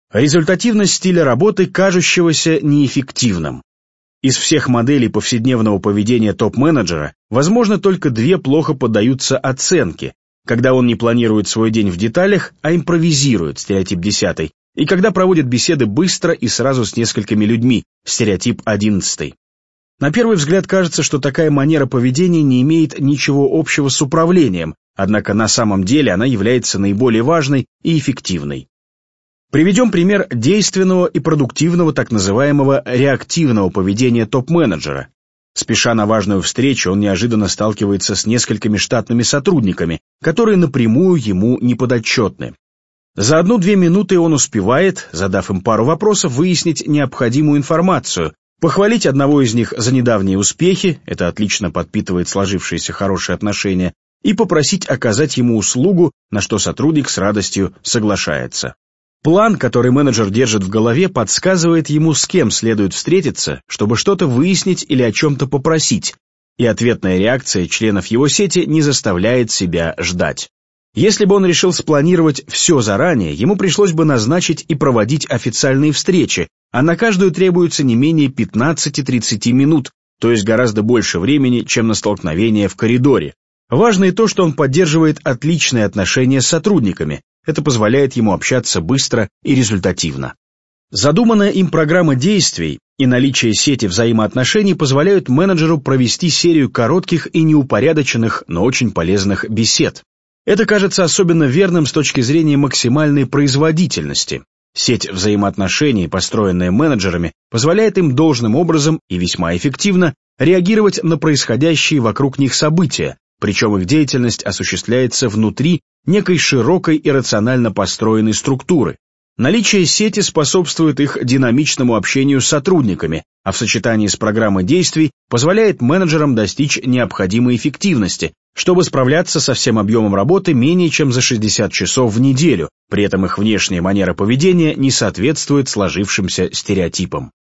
Результативность стиля работы, кажущегося неэффективным. Из всех моделей повседневного поведения топ-менеджера, возможно, только две плохо поддаются оценке, когда он не планирует свой день в деталях, а импровизирует, стереотип 10, и когда проводит беседы быстро и сразу с несколькими людьми, стереотип 11. На первый взгляд кажется, что такая манера поведения не имеет ничего общего с управлением, однако на самом деле она является наиболее важной и эффективной. Приведем пример действенного и продуктивного так называемого реактивного поведения топ-менеджера. Спеша на важную встречу, он неожиданно сталкивается с несколькими штатными сотрудниками, которые напрямую ему не подотчетны. За 1-2 минуты он успевает, задав им пару вопросов, выяснить необходимую информацию, похвалить одного из них за недавние успехи, это отлично подпитывает сложившиеся хорошие отношения, и попросить оказать ему услугу, на что сотрудник с радостью соглашается. План, который менеджер держит в голове, подсказывает ему, с кем следует встретиться, чтобы что-то выяснить или о чем-то попросить, и ответная реакция членов его сети не заставляет себя ждать. Если бы он решил спланировать все заранее, ему пришлось бы назначить и проводить официальные встречи, а на каждую требуется не менее 15-30 минут, то есть гораздо больше времени, чем на столкновение в коридоре. Важно и то, что он поддерживает отличные отношения с сотрудниками. Это позволяет ему общаться быстро и результативно. Задуманная им программа действий и наличие сети взаимоотношений позволяют менеджеру провести серию коротких и неупорядоченных, но очень полезных бесед. Это кажется особенно верным с точки зрения максимальной производительности. Сеть взаимоотношений, построенная менеджерами, позволяет им должным образом и весьма эффективно реагировать на происходящие вокруг них события, причем их деятельность осуществляется внутри некой широкой и рационально построенной структуры. Наличие сети способствует их динамичному общению с сотрудниками, а в сочетании с программой действий позволяет менеджерам достичь необходимой эффективности, чтобы справляться со всем объемом работы менее чем за 60 часов в неделю, при этом их внешняя манера поведения не соответствует сложившимся стереотипам.